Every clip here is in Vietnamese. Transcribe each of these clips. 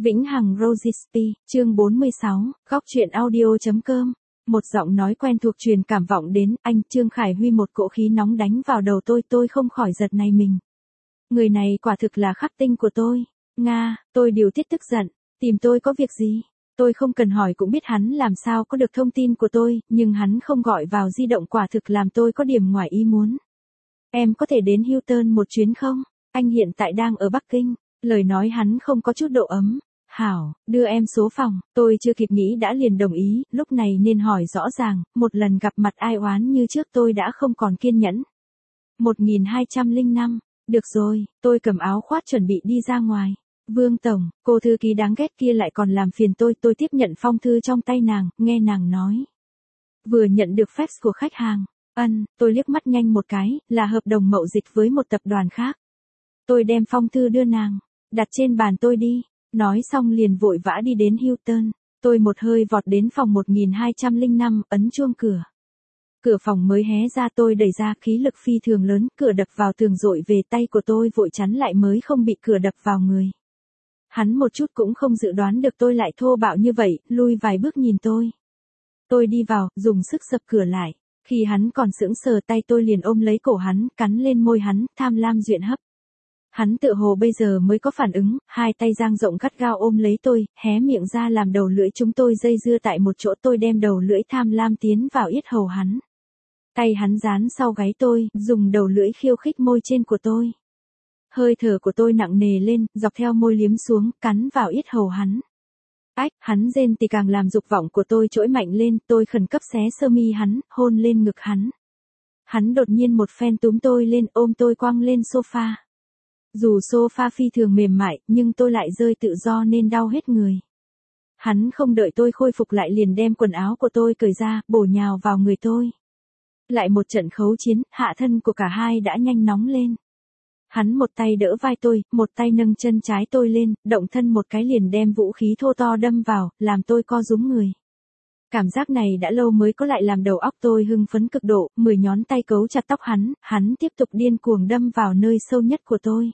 Vĩnh Hằng Rogispi, chương 46, góc truyện audio.com. Một giọng nói quen thuộc truyền cảm vọng đến, anh Trương Khải Huy, một cỗ khí nóng đánh vào đầu tôi không khỏi giật nảy mình. Người này quả thực là khắc tinh của tôi. Nga, tôi điều tiết tức giận, tìm tôi có việc gì? Tôi không cần hỏi cũng biết hắn làm sao có được thông tin của tôi, nhưng hắn không gọi vào di động quả thực làm tôi có điểm ngoài ý muốn. Em có thể đến Hilton một chuyến không? Anh hiện tại đang ở Bắc Kinh. Lời nói hắn không có chút độ ấm. Hảo, đưa em số phòng. Tôi chưa kịp nghĩ đã liền đồng ý, lúc này nên hỏi rõ ràng, một lần gặp mặt ai oán như trước tôi đã không còn kiên nhẫn. 1205, được rồi, tôi cầm áo khoác chuẩn bị đi ra ngoài. Vương Tổng, cô thư ký đáng ghét kia lại còn làm phiền tôi tiếp nhận phong thư trong tay nàng, nghe nàng nói. Vừa nhận được fax của khách hàng. Tôi liếc mắt nhanh một cái, là hợp đồng mậu dịch với một tập đoàn khác. Tôi đem phong thư đưa nàng, đặt trên bàn tôi đi. Nói xong liền vội vã đi đến Hilton. Tôi một hơi vọt đến phòng 1205, ấn chuông cửa. Cửa phòng mới hé ra, tôi đẩy ra, khí lực phi thường lớn, cửa đập vào tường dội về, tay của tôi vội chắn lại mới không bị cửa đập vào người. Hắn một chút cũng không dự đoán được tôi lại thô bạo như vậy, lui vài bước nhìn tôi. Tôi đi vào, dùng sức sập cửa lại. Khi hắn còn sững sờ, tay tôi liền ôm lấy cổ hắn, cắn lên môi hắn, tham lam duyện hấp. Hắn tựa hồ bây giờ mới có phản ứng, hai tay dang rộng gắt gao ôm lấy tôi, hé miệng ra làm đầu lưỡi chúng tôi dây dưa tại một chỗ. Tôi đem đầu lưỡi tham lam tiến vào yết hầu hắn. Tay hắn dán sau gáy tôi, dùng đầu lưỡi khiêu khích môi trên của tôi. Hơi thở của tôi nặng nề lên, dọc theo môi liếm xuống, cắn vào yết hầu hắn. Ách, hắn rên thì càng làm dục vọng của tôi trỗi mạnh lên, tôi khẩn cấp xé sơ mi hắn, hôn lên ngực hắn. Hắn đột nhiên một phen túm tôi lên, ôm tôi quăng lên sofa. Dù sofa phi thường mềm mại, nhưng tôi lại rơi tự do nên đau hết người. Hắn không đợi tôi khôi phục lại liền đem quần áo của tôi cởi ra, bổ nhào vào người tôi. Lại một trận khấu chiến, hạ thân của cả hai đã nhanh nóng lên. Hắn một tay đỡ vai tôi, một tay nâng chân trái tôi lên, động thân một cái liền đem vũ khí thô to đâm vào, làm tôi co rúm người. Cảm giác này đã lâu mới có lại, làm đầu óc tôi hưng phấn cực độ, 10 ngón tay cấu chặt tóc hắn tiếp tục điên cuồng đâm vào nơi sâu nhất của tôi.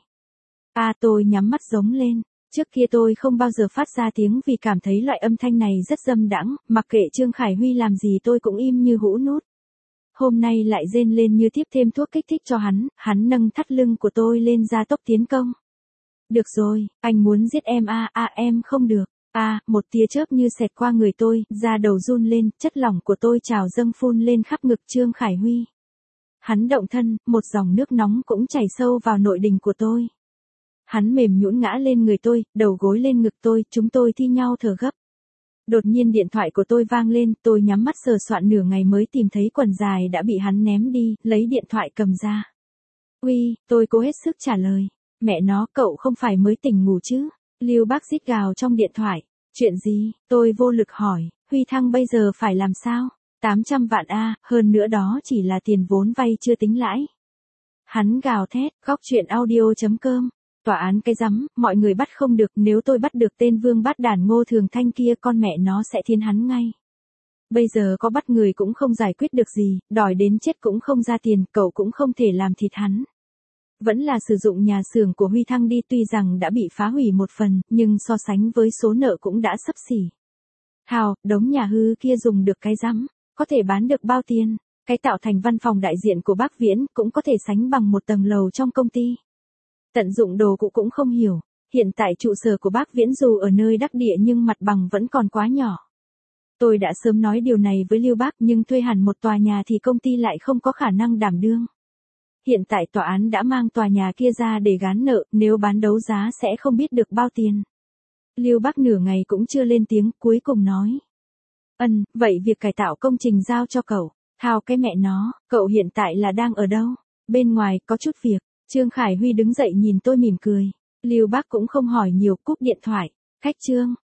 Tôi nhắm mắt giống lên. Trước kia tôi không bao giờ phát ra tiếng vì cảm thấy loại âm thanh này rất dâm đãng, mặc kệ Trương Khải Huy làm gì tôi cũng im như hũ nút. Hôm nay lại rên lên như tiếp thêm thuốc kích thích cho hắn nâng thắt lưng của tôi lên ra tốc tiến công. Được rồi, anh muốn giết em em không được. Một tia chớp như xẹt qua người tôi, da đầu run lên, chất lỏng của tôi trào dâng phun lên khắp ngực Trương Khải Huy. Hắn động thân, một dòng nước nóng cũng chảy sâu vào nội đình của tôi. Hắn mềm nhũn ngã lên người tôi, đầu gối lên ngực tôi, chúng tôi thi nhau thở gấp. Đột nhiên điện thoại của tôi vang lên, tôi nhắm mắt sờ soạn nửa ngày mới tìm thấy quần dài đã bị hắn ném đi, lấy điện thoại cầm ra. Uy, tôi cố hết sức trả lời. Mẹ nó, cậu không phải mới tỉnh ngủ chứ? Lưu Bác rít gào trong điện thoại. Chuyện gì? Tôi vô lực hỏi. Huy Thăng bây giờ phải làm sao? 800 vạn hơn nữa đó chỉ là tiền vốn vay chưa tính lãi. Hắn gào thét, góc truyện audio.com. Tòa án cái rắm, mọi người bắt không được, nếu tôi bắt được tên vương bát đàn Ngô Thường Thanh kia con mẹ nó sẽ thiên hắn ngay. Bây giờ có bắt người cũng không giải quyết được gì, đòi đến chết cũng không ra tiền, cậu cũng không thể làm thịt hắn. Vẫn là sử dụng nhà xưởng của Huy Thăng đi, tuy rằng đã bị phá hủy một phần, nhưng so sánh với số nợ cũng đã xấp xỉ. Hào, đống nhà hư kia dùng được cái rắm, có thể bán được bao tiền, cái tạo thành văn phòng đại diện của Bác Viễn cũng có thể sánh bằng một tầng lầu trong công ty. Tận dụng đồ cũ cũng không hiểu, hiện tại trụ sở của Bác Viễn dù ở nơi đắc địa nhưng mặt bằng vẫn còn quá nhỏ. Tôi đã sớm nói điều này với Lưu Bác nhưng thuê hẳn một tòa nhà thì công ty lại không có khả năng đảm đương. Hiện tại tòa án đã mang tòa nhà kia ra để gán nợ, nếu bán đấu giá sẽ không biết được bao tiền. Lưu Bác nửa ngày cũng chưa lên tiếng, cuối cùng nói. Vậy việc cải tạo công trình giao cho cậu. Thao cái mẹ nó, cậu hiện tại là đang ở đâu? Bên ngoài, có chút việc. Trương Khải Huy đứng dậy nhìn tôi mỉm cười. Lưu Bác cũng không hỏi nhiều, cúp điện thoại. Khách Trương,